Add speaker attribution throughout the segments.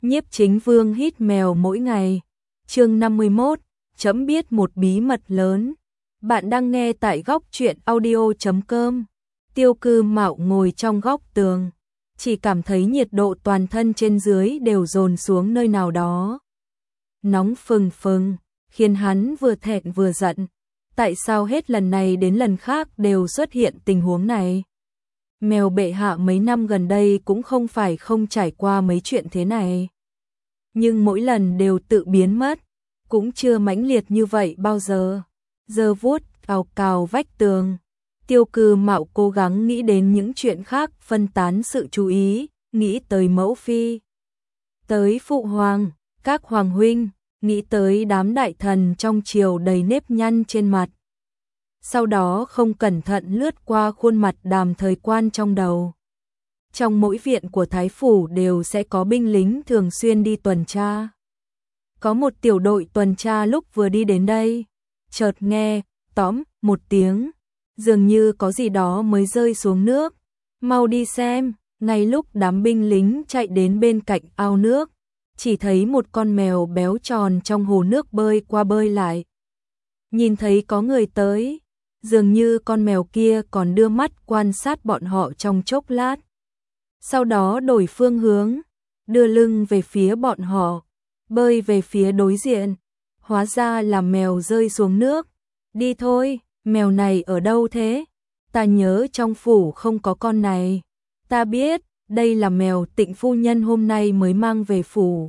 Speaker 1: Nhiếp Chính Vương hít mèo mỗi ngày. Chương 51, chấm biết một bí mật lớn. Bạn đang nghe tại góc truyện audio.com. Tiêu Cư Mạo ngồi trong góc tường, chỉ cảm thấy nhiệt độ toàn thân trên dưới đều dồn xuống nơi nào đó. Nóng phừng phừng, khiến hắn vừa thẹn vừa giận. Tại sao hết lần này đến lần khác đều xuất hiện tình huống này? Mèo bệ hạ mấy năm gần đây cũng không phải không trải qua mấy chuyện thế này. Nhưng mỗi lần đều tự biến mất, cũng chưa mãnh liệt như vậy bao giờ. Giơ vuốt cào cào vách tường, Tiêu Cư Mạo cố gắng nghĩ đến những chuyện khác, phân tán sự chú ý, nghĩ tới mẫu phi, tới phụ hoàng, các hoàng huynh, nghĩ tới đám đại thần trong triều đầy nếp nhăn trên mặt. Sau đó không cẩn thận lướt qua khuôn mặt Đàm Thời Quan trong đầu. Trong mỗi viện của Thái Phủ đều sẽ có binh lính thường xuyên đi tuần tra. Có một tiểu đội tuần tra lúc vừa đi đến đây, chợt nghe, tóm, một tiếng, dường như có gì đó mới rơi xuống nước. Mau đi xem, ngay lúc đám binh lính chạy đến bên cạnh ao nước, chỉ thấy một con mèo béo tròn trong hồ nước bơi qua bơi lại. Nhìn thấy có người tới, dường như con mèo kia còn đưa mắt quan sát bọn họ trong chốc lát. Sau đó đổi phương hướng, đưa lưng về phía bọn họ, bơi về phía đối diện. Hóa ra là mèo rơi xuống nước. Đi thôi, mèo này ở đâu thế? Ta nhớ trong phủ không có con này. Ta biết, đây là mèo Tịnh phu nhân hôm nay mới mang về phủ.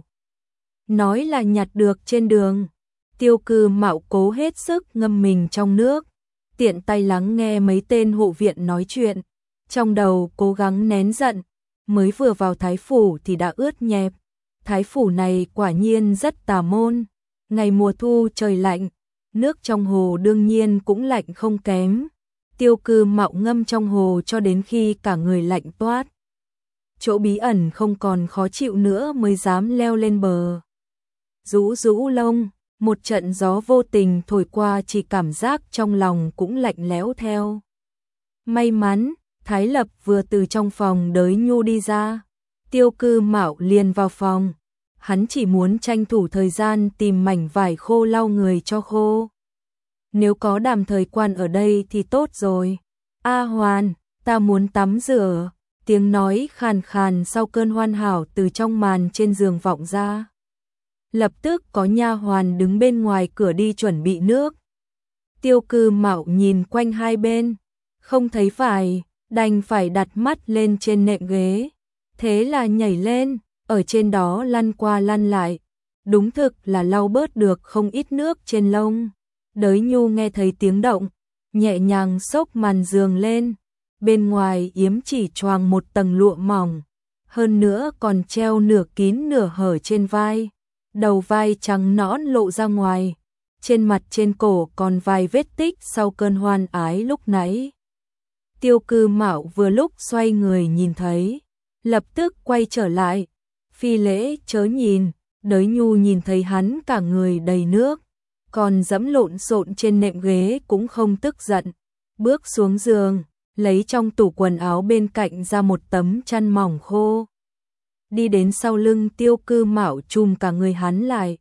Speaker 1: Nói là nhặt được trên đường. Tiêu Cư Mạo cố hết sức ngâm mình trong nước, tiện tay lắng nghe mấy tên hộ viện nói chuyện. Trong đầu cố gắng nén giận, mới vừa vào Thái Phủ thì đã ướt nhẹp. Thái Phủ này quả nhiên rất tà môn. Ngày mùa thu trời lạnh, nước trong hồ đương nhiên cũng lạnh không kém. Tiêu Cư Mạo ngâm trong hồ cho đến khi cả người lạnh toát. Chỗ bí ẩn không còn khó chịu nữa mới dám leo lên bờ. Rũ rũ lông, một trận gió vô tình thổi qua chỉ cảm giác trong lòng cũng lạnh lẽo theo. May mắn, Thái Lập vừa từ trong phòng đới nhu đi ra. Tiêu Cư Mạo liền vào phòng. Hắn chỉ muốn tranh thủ thời gian tìm mảnh vải khô lau người cho khô. Nếu có Đàm Thời Quan ở đây thì tốt rồi. A Hoàn, ta muốn tắm rửa. Tiếng nói khàn khàn sau cơn hoan hảo từ trong màn trên giường vọng ra. Lập tức có nha hoàn đứng bên ngoài cửa đi chuẩn bị nước. Tiêu Cư Mạo nhìn quanh hai bên, không thấy phải, đành phải đặt mắt lên trên nệm ghế. Thế là nhảy lên, ở trên đó lăn qua lăn lại. Đúng thực là lau bớt được không ít nước trên lông. Đới nhu nghe thấy tiếng động, nhẹ nhàng xốc màn giường lên. Bên ngoài yếm chỉ choàng một tầng lụa mỏng, hơn nữa còn treo nửa kín nửa hở trên vai. Đầu vai trắng nõn lộ ra ngoài, trên mặt trên cổ còn vài vết tích sau cơn hoan ái lúc nãy. Tiêu Cư Mạo vừa lúc xoay người nhìn thấy, lập tức quay trở lại. Phi lễ chớ nhìn. Đới nhu nhìn thấy hắn cả người đầy nước, còn dẫm lộn xộn trên nệm ghế cũng không tức giận. Bước xuống giường, lấy trong tủ quần áo bên cạnh ra một tấm chăn mỏng khô. Đi đến sau lưng Tiêu Cư Mạo chùm cả người hắn lại,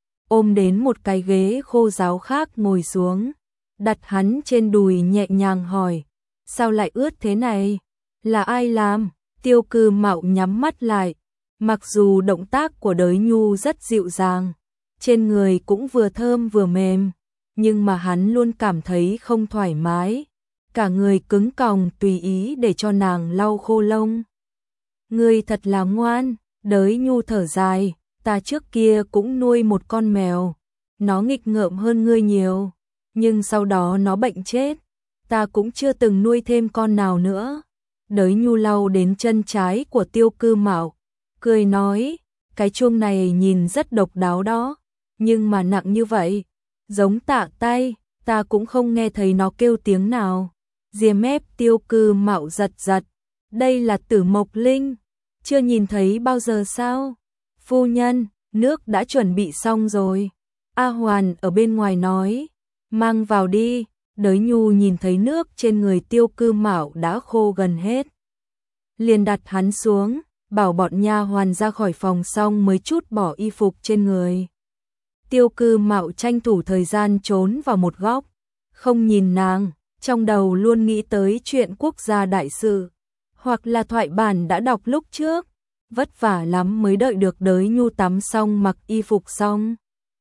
Speaker 1: ôm đến một cái ghế khô ráo khác ngồi xuống, đặt hắn trên đùi nhẹ nhàng hỏi, sao lại ướt thế này? Là ai làm? Tiêu Cư Mạo nhắm mắt lại, mặc dù động tác của Đới nhu rất dịu dàng, trên người cũng vừa thơm vừa mềm, nhưng mà hắn luôn cảm thấy không thoải mái, cả người cứng còng tùy ý để cho nàng lau khô lông. Ngươi thật là ngoan. Đới nhu thở dài, ta trước kia cũng nuôi một con mèo, nó nghịch ngợm hơn ngươi nhiều, nhưng sau đó nó bệnh chết, ta cũng chưa từng nuôi thêm con nào nữa. Đới nhu lau đến chân trái của Tiêu Cư Mạo, cười nói, cái chuông này nhìn rất độc đáo đó, nhưng mà nặng như vậy, giống tạ tay, ta cũng không nghe thấy nó kêu tiếng nào. Ria mép Tiêu Cư Mạo giật giật, đây là Tử Mộc Linh, chưa nhìn thấy bao giờ sao? Phu nhân, nước đã chuẩn bị xong rồi. A Hoàn ở bên ngoài nói, mang vào đi. Đới nhu nhìn thấy nước trên người Tiêu Cư Mạo đã khô gần hết, liền đặt hắn xuống, bảo bọn nha hoàn ra khỏi phòng xong mới trút bỏ y phục trên người. Tiêu Cư Mạo tranh thủ thời gian trốn vào một góc, không nhìn nàng, trong đầu luôn nghĩ tới chuyện quốc gia đại sự, hoặc là thoại bản đã đọc lúc trước, vất vả lắm mới đợi được Đới Nhu tắm xong mặc y phục xong.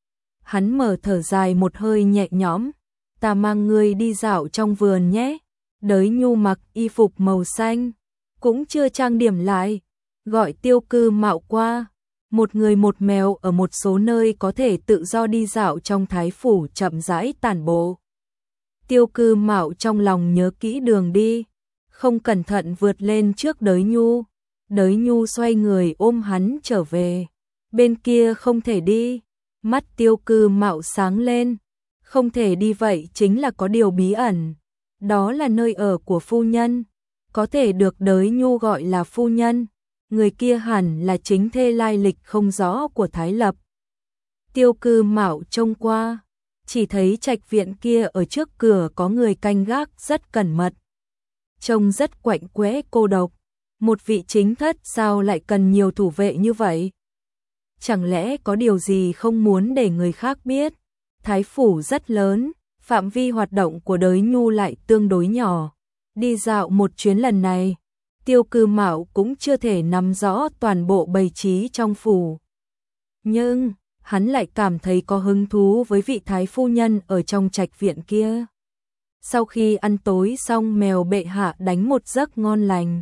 Speaker 1: Hắn mở thở dài một hơi nhẹ nhõm, ta mang ngươi đi dạo trong vườn nhé. Đới Nhu mặc y phục màu xanh, cũng chưa trang điểm lại, gọi Tiêu Cư Mạo qua. Một người một mèo ở một số nơi có thể tự do đi dạo trong thái phủ chậm rãi tản bộ. Tiêu Cư Mạo trong lòng nhớ kỹ đường đi, không cẩn thận vượt lên trước Đới Nhu. Đới Nhu xoay người ôm hắn trở về. Bên kia không thể đi. Mắt Tiêu Cư Mạo sáng lên. Không thể đi vậy chính là có điều bí ẩn. Đó là nơi ở của phu nhân. Có thể được Đới Nhu gọi là phu nhân. Người kia hẳn là chính thê lai lịch không rõ của Thái Lập. Tiêu Cư Mạo trông qua, chỉ thấy trạch viện kia ở trước cửa có người canh gác rất cẩn mật. Trông rất quạnh quẽ cô độc. Một vị chính thất sao lại cần nhiều thủ vệ như vậy? Chẳng lẽ có điều gì không muốn để người khác biết? Thái phủ rất lớn, phạm vi hoạt động của Đới Nhu lại tương đối nhỏ. Đi dạo một chuyến lần này, Tiêu Cư Mạo cũng chưa thể nắm rõ toàn bộ bày trí trong phủ. Nhưng, hắn lại cảm thấy có hứng thú với vị thái phu nhân ở trong trạch viện kia. Sau khi ăn tối xong mèo bệ hạ đánh một giấc ngon lành.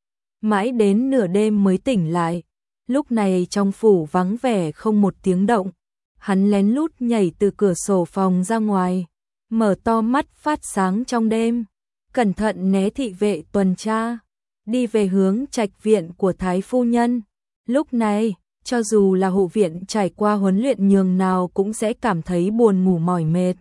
Speaker 1: Mãi đến nửa đêm mới tỉnh lại, lúc này trong phủ vắng vẻ không một tiếng động. Hắn lén lút nhảy từ cửa sổ phòng ra ngoài, mở to mắt phát sáng trong đêm, cẩn thận né thị vệ tuần tra, đi về hướng trạch viện của thái phu nhân. Lúc này, cho dù là hộ viện trải qua huấn luyện nhường nào cũng sẽ cảm thấy buồn ngủ mỏi mệt.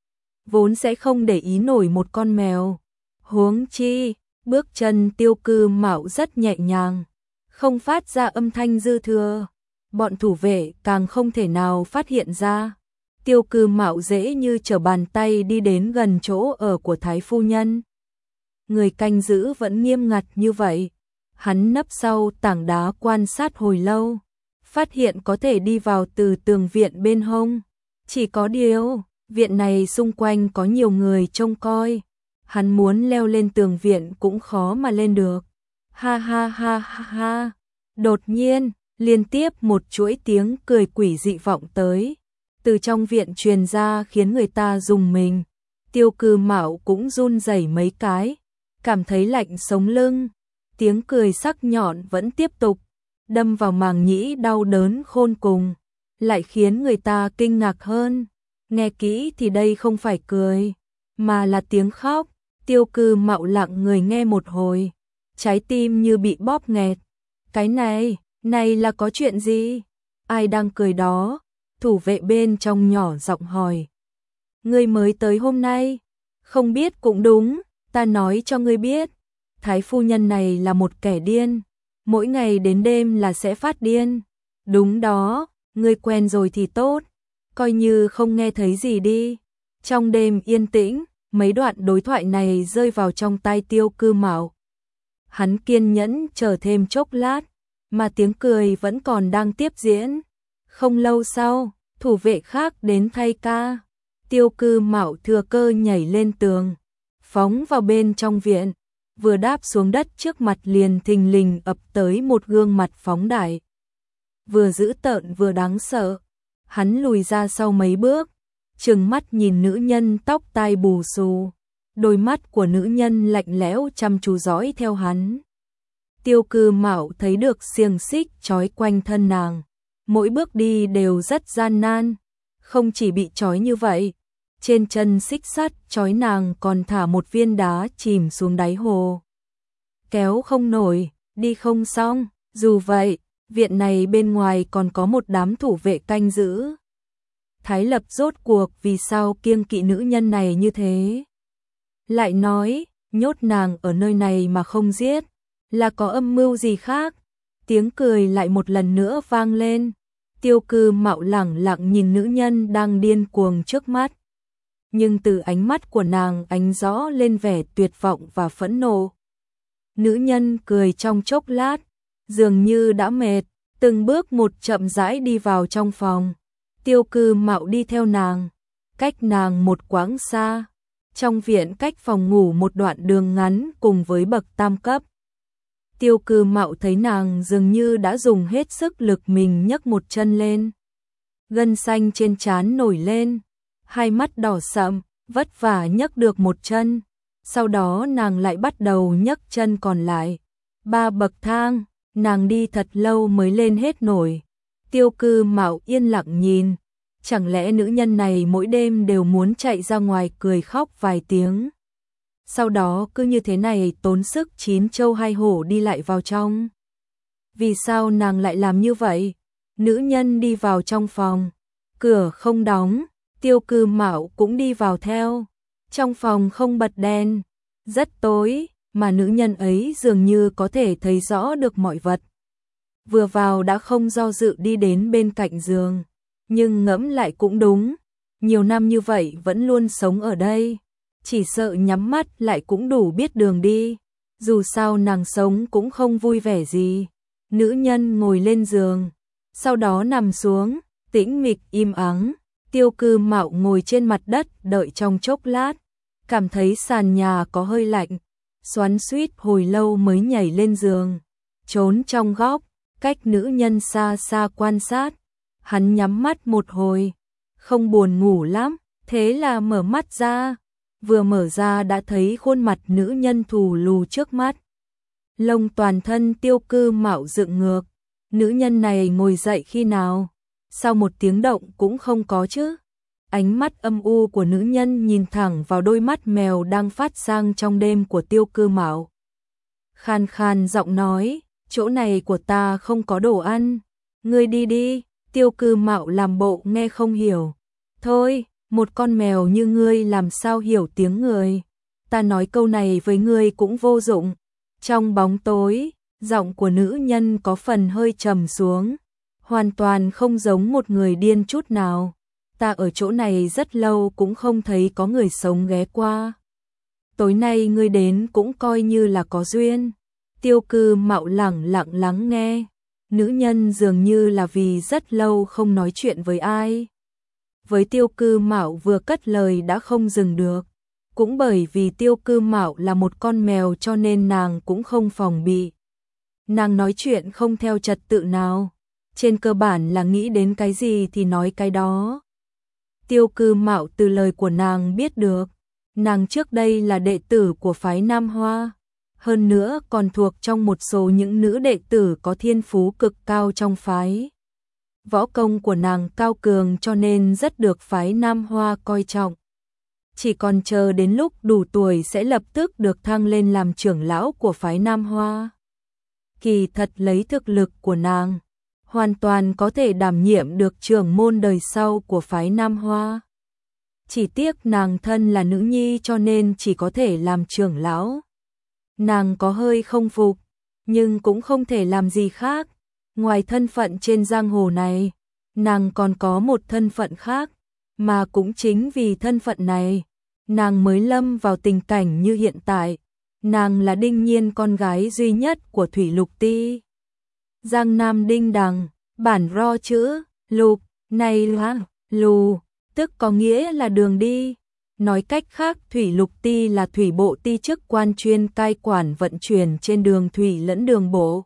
Speaker 1: Vốn sẽ không để ý nổi một con mèo. Huống chi, bước chân Tiêu Cư Mạo rất nhẹ nhàng, không phát ra âm thanh dư thừa. Bọn thủ vệ càng không thể nào phát hiện ra. Tiêu Cư Mạo dễ như trở bàn tay đi đến gần chỗ ở của thái phu nhân. Người canh giữ vẫn nghiêm ngặt như vậy. Hắn nấp sau tảng đá quan sát hồi lâu, phát hiện có thể đi vào từ tường viện bên hông. Chỉ có điều, viện này xung quanh có nhiều người trông coi. Hắn muốn leo lên tường viện cũng khó mà lên được. Ha ha ha ha ha. Đột nhiên, liên tiếp một chuỗi tiếng cười quỷ dị vọng tới. Từ trong viện truyền ra khiến người ta rùng mình. Tiêu Cư Mạo cũng run rẩy mấy cái, cảm thấy lạnh sống lưng. Tiếng cười sắc nhọn vẫn tiếp tục, đâm vào màng nhĩ đau đớn khôn cùng, lại khiến người ta kinh ngạc hơn. Nghe kỹ thì đây không phải cười, mà là tiếng khóc. Tiêu Cư Mạo lặng người nghe một hồi, trái tim như bị bóp nghẹt. Cái này là có chuyện gì? Ai đang cười đó? Thủ vệ bên trong nhỏ giọng hỏi. Ngươi mới tới hôm nay? Không biết cũng đúng, ta nói cho ngươi biết. Thái phu nhân này là một kẻ điên, mỗi ngày đến đêm là sẽ phát điên. Đúng đó, ngươi quen rồi thì tốt, coi như không nghe thấy gì đi. Trong đêm yên tĩnh, mấy đoạn đối thoại này rơi vào trong tai Tiêu Cư Mạo. Hắn kiên nhẫn chờ thêm chốc lát, mà tiếng cười vẫn còn đang tiếp diễn. Không lâu sau, thủ vệ khác đến thay ca. Tiêu Cư Mạo thừa cơ nhảy lên tường, phóng vào bên trong viện. Vừa đáp xuống đất trước mặt liền thình lình ập tới một gương mặt phóng đại. Vừa dữ tợn vừa đáng sợ. Hắn lùi ra sau mấy bước, trừng mắt nhìn nữ nhân tóc tai bù xù. Đôi mắt của nữ nhân lạnh lẽo chăm chú dõi theo hắn. Tiêu Cư Mạo thấy được xiềng xích trói quanh thân nàng. Mỗi bước đi đều rất gian nan. Không chỉ bị trói như vậy, trên chân xích sắt trói nàng còn thả một viên đá chìm xuống đáy hồ. Kéo không nổi, đi không xong. Dù vậy, viện này bên ngoài còn có một đám thủ vệ canh giữ. Thái Lập rốt cuộc vì sao kiêng kỵ nữ nhân này như thế? Lại nói, nhốt nàng ở nơi này mà không giết, là có âm mưu gì khác? Tiếng cười lại một lần nữa vang lên. Tiêu Cư Mạo lẳng lặng nhìn nữ nhân đang điên cuồng trước mắt. Nhưng từ ánh mắt của nàng ánh rõ lên vẻ tuyệt vọng và phẫn nộ. Nữ nhân cười trong chốc lát, dường như đã mệt, từng bước một chậm rãi đi vào trong phòng. Tiêu Cư Mạo đi theo nàng, cách nàng một quãng xa. Trong viện cách phòng ngủ một đoạn đường ngắn cùng với bậc tam cấp. Tiêu Cư Mạo thấy nàng dường như đã dùng hết sức lực mình nhấc một chân lên. Gân xanh trên trán nổi lên, hai mắt đỏ sậm, vất vả nhấc được một chân. Sau đó nàng lại bắt đầu nhấc chân còn lại. 3 bậc thang, nàng đi thật lâu mới lên hết nổi. Tiêu Cư Mạo yên lặng nhìn. Chẳng lẽ nữ nhân này mỗi đêm đều muốn chạy ra ngoài cười khóc vài tiếng. Sau đó cứ như thế này tốn sức 9 trâu 2 hổ đi lại vào trong. Vì sao nàng lại làm như vậy? Nữ nhân đi vào trong phòng, cửa không đóng, Tiêu Cư Mạo cũng đi vào theo. Trong phòng không bật đèn, rất tối, mà nữ nhân ấy dường như có thể thấy rõ được mọi vật. Vừa vào đã không do dự đi đến bên cạnh giường, nhưng ngẫm lại cũng đúng, nhiều năm như vậy vẫn luôn sống ở đây, chỉ sợ nhắm mắt lại cũng đủ biết đường đi, dù sao nàng sống cũng không vui vẻ gì. Nữ nhân ngồi lên giường, sau đó nằm xuống, tĩnh mịch im ắng. Tiêu Cư Mạo ngồi trên mặt đất đợi trong chốc lát, cảm thấy sàn nhà có hơi lạnh, xoắn xuýt hồi lâu mới nhảy lên giường, trốn trong góc, cách nữ nhân xa xa quan sát. Hắn nhắm mắt một hồi, không buồn ngủ lắm, thế là mở mắt ra, vừa mở ra đã thấy khuôn mặt nữ nhân thù lù trước mắt. Lông toàn thân Tiêu Cư Mạo dựng ngược, nữ nhân này ngồi dậy khi nào? Sau một tiếng động cũng không có chứ. Ánh mắt âm u của nữ nhân nhìn thẳng vào đôi mắt mèo đang phát sang trong đêm của Tiêu Cư Mạo. Khan khan giọng nói, chỗ này của ta không có đồ ăn, ngươi đi đi. Tiêu Cư Mạo làm bộ nghe không hiểu. Thôi, một con mèo như ngươi làm sao hiểu tiếng người. Ta nói câu này với ngươi cũng vô dụng. Trong bóng tối, giọng của nữ nhân có phần hơi trầm xuống, hoàn toàn không giống một người điên chút nào. Ta ở chỗ này rất lâu cũng không thấy có người sống ghé qua. Tối nay ngươi đến cũng coi như là có duyên. Tiêu Cư Mạo lẳng lặng lắng nghe. Nữ nhân dường như là vì rất lâu không nói chuyện với ai. Với Tiêu Cư Mạo vừa cất lời đã không dừng được. Cũng bởi vì Tiêu Cư Mạo là một con mèo cho nên nàng cũng không phòng bị. Nàng nói chuyện không theo trật tự nào. Trên cơ bản là nghĩ đến cái gì thì nói cái đó. Tiêu Cư Mạo từ lời của nàng biết được. Nàng trước đây là đệ tử của phái Nam Hoa. Hơn nữa còn thuộc trong một số những nữ đệ tử có thiên phú cực cao trong phái. Võ công của nàng cao cường cho nên rất được phái Nam Hoa coi trọng. Chỉ còn chờ đến lúc đủ tuổi sẽ lập tức được thăng lên làm trưởng lão của phái Nam Hoa. Kỳ thật lấy thực lực của nàng, hoàn toàn có thể đảm nhiệm được trưởng môn đời sau của phái Nam Hoa. Chỉ tiếc nàng thân là nữ nhi cho nên chỉ có thể làm trưởng lão. Nàng có hơi không phục, nhưng cũng không thể làm gì khác. Ngoài thân phận trên giang hồ này, nàng còn có một thân phận khác, mà cũng chính vì thân phận này, nàng mới lâm vào tình cảnh như hiện tại. Nàng là Đinh Nhiên, con gái duy nhất của Thủy Lục Ti. Giang Nam Đinh Đằng, bản ro chữ, lục, này là, lù, tức có nghĩa là đường đi. Nói cách khác Thủy Lục Ti là thủy bộ ti chức quan chuyên cai quản vận chuyển trên đường thủy lẫn đường bộ.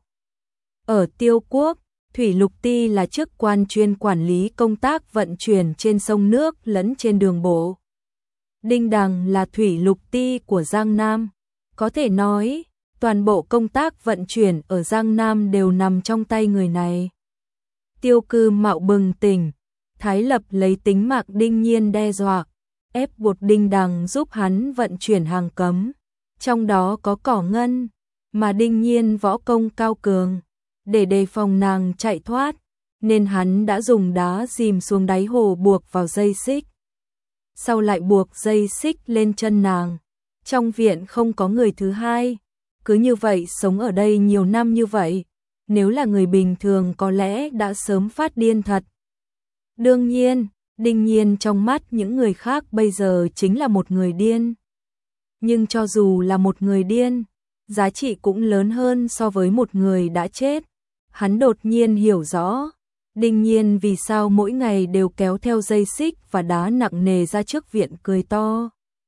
Speaker 1: Ở Tiêu Quốc, Thủy Lục Ti là chức quan chuyên quản lý công tác vận chuyển trên sông nước lẫn trên đường bộ. Đinh Đằng là Thủy Lục Ti của Giang Nam. Có thể nói, toàn bộ công tác vận chuyển ở Giang Nam đều nằm trong tay người này. Tiêu Cư Mạo bừng tỉnh, Thái Lập lấy tính mạng Đinh Nhiên đe dọa, ép buộc Đinh Đằng giúp hắn vận chuyển hàng cấm, trong đó có cỏ ngân, mà Đinh Nhiên võ công cao cường, để đề phòng nàng chạy thoát, nên hắn đã dùng đá dìm xuống đáy hồ buộc vào dây xích. Sau lại buộc dây xích lên chân nàng. Trong viện không có người thứ hai, cứ như vậy sống ở đây nhiều năm như vậy, nếu là người bình thường có lẽ đã sớm phát điên thật. Đương nhiên, Đinh Nhiên trong mắt những người khác bây giờ chính là một người điên. Nhưng cho dù là một người điên, giá trị cũng lớn hơn so với một người đã chết. Hắn đột nhiên hiểu rõ, Đinh Nhiên vì sao mỗi ngày đều kéo theo dây xích và đá nặng nề ra trước viện cười to.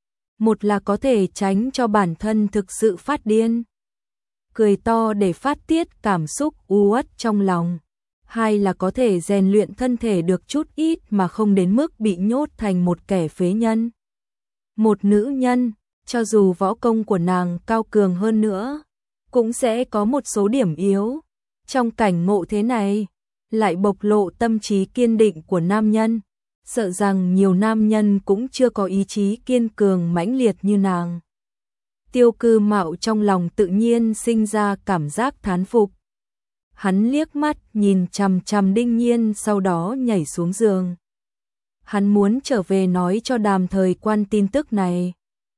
Speaker 1: Một là có thể tránh cho bản thân thực sự phát điên, cười to để phát tiết cảm xúc u uất trong lòng. Hai là có thể rèn luyện thân thể được chút ít mà không đến mức bị nhốt thành một kẻ phế nhân. Một nữ nhân, cho dù võ công của nàng cao cường hơn nữa, cũng sẽ có một số điểm yếu. Trong cảnh ngộ thế này, lại bộc lộ tâm trí kiên định của nam nhân, sợ rằng nhiều nam nhân cũng chưa có ý chí kiên cường mãnh liệt như nàng. Tiêu Cư Mạo trong lòng tự nhiên sinh ra cảm giác thán phục. Hắn liếc mắt nhìn chằm chằm Đinh Nhiên, sau đó nhảy xuống giường. Hắn muốn trở về nói cho Đàm Thời Quan tin tức này.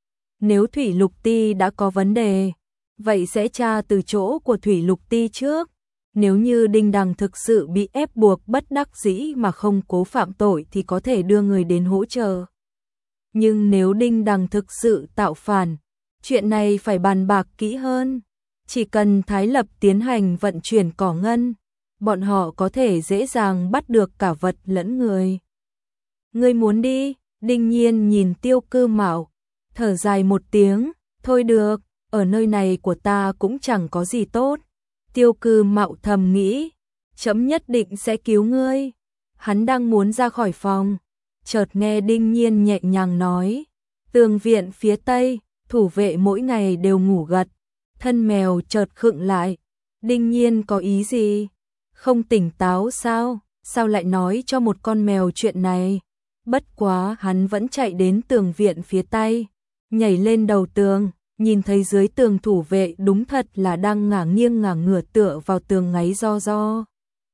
Speaker 1: Nếu Thủy Lục Ti đã có vấn đề, vậy sẽ tra từ chỗ của Thủy Lục Ti trước. Nếu như Đinh Đằng thực sự bị ép buộc bất đắc dĩ mà không cố phạm tội thì có thể đưa người đến hỗ trợ. Nhưng nếu Đinh Đằng thực sự tạo phản, chuyện này phải bàn bạc kỹ hơn. Chỉ cần Thái Lập tiến hành vận chuyển cỏ ngân, bọn họ có thể dễ dàng bắt được cả vật lẫn người. Ngươi muốn đi? Đinh Nhiên nhìn Tiêu Cư Mạo, thở dài một tiếng, thôi được, ở nơi này của ta cũng chẳng có gì tốt. Tiêu Cư Mạo thầm nghĩ, chấm nhất định sẽ cứu ngươi. Hắn đang muốn ra khỏi phòng, chợt nghe Đinh Nhiên nhẹ nhàng nói, tường viện phía tây, thủ vệ mỗi ngày đều ngủ gật. Thân mèo chợt khựng lại, Đinh Nhiên có ý gì? Không tỉnh táo sao? Sao lại nói cho một con mèo chuyện này? Bất quá hắn vẫn chạy đến tường viện phía tây, nhảy lên đầu tường, nhìn thấy dưới tường thủ vệ đúng thật là đang ngả nghiêng ngả ngửa tựa vào tường ngáy ro ro.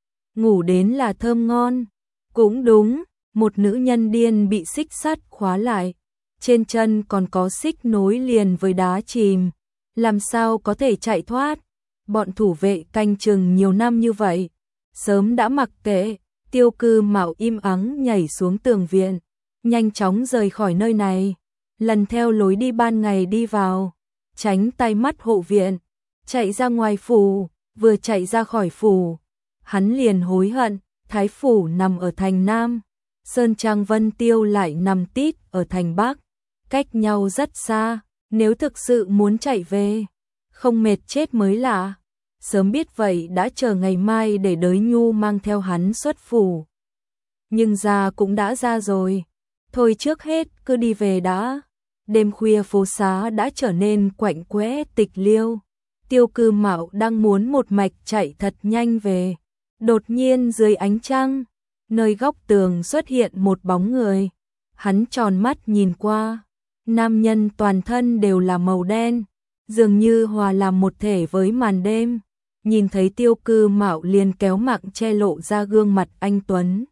Speaker 1: Ngủ đến là thơm ngon. Cũng đúng, một nữ nhân điên bị xích sắt khóa lại, trên chân còn có xích nối liền với đá chìm, làm sao có thể chạy thoát. Bọn thủ vệ canh chừng nhiều năm như vậy, sớm đã mặc kệ. Tiêu Cư Mạo im ắng nhảy xuống tường viện, nhanh chóng rời khỏi nơi này, lần theo lối đi ban ngày đi vào, tránh tai mắt hộ viện, chạy ra ngoài phủ. Vừa chạy ra khỏi phủ, hắn liền hối hận, Thái phủ nằm ở thành Nam, Sơn Trang Vân Tiêu lại nằm tít ở thành Bắc, cách nhau rất xa. Nếu thực sự muốn chạy về, không mệt chết mới lạ. Sớm biết vậy đã chờ ngày mai để Đới Nhu mang theo hắn xuất phủ. Nhưng ra cũng đã ra rồi, thôi trước hết cứ đi về đã. Đêm khuya phố xá đã trở nên quạnh quẽ tịch liêu. Tiêu Cư Mạo đang muốn một mạch chạy thật nhanh về. Đột nhiên dưới ánh trăng, nơi góc tường xuất hiện một bóng người. Hắn tròn mắt nhìn qua, nam nhân toàn thân đều là màu đen, dường như hòa làm một thể với màn đêm. Nhìn thấy Tiêu Cư Mạo liền kéo mạng che lộ ra gương mặt anh tuấn.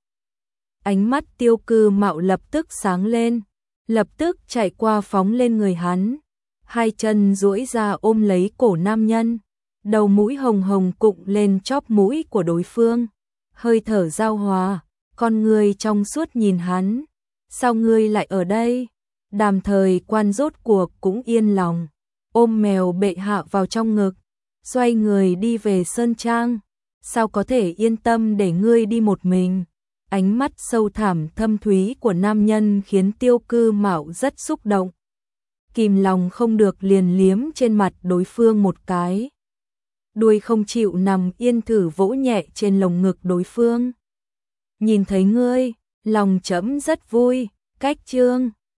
Speaker 1: Ánh mắt Tiêu Cư Mạo lập tức sáng lên, lập tức chạy qua phóng lên người hắn, hai chân duỗi ra ôm lấy cổ nam nhân, đầu mũi hồng hồng cụng lên chóp mũi của đối phương, hơi thở giao hòa, con người trong suốt nhìn hắn. Sao ngươi lại ở đây? Đàm Thời Quan rốt cuộc cũng yên lòng, ôm mèo bệ hạ vào trong ngực, xoay người đi về Sơn Trang. Sao có thể yên tâm để ngươi đi một mình? Ánh mắt sâu thẳm thâm thúy của nam nhân khiến Tiêu Cư Mạo rất xúc động. Kìm lòng không được liền liếm trên mặt đối phương một cái. Đuôi không chịu nằm yên thử vỗ nhẹ trên lồng ngực đối phương. Nhìn thấy ngươi, lòng trẫm rất vui. Cách chương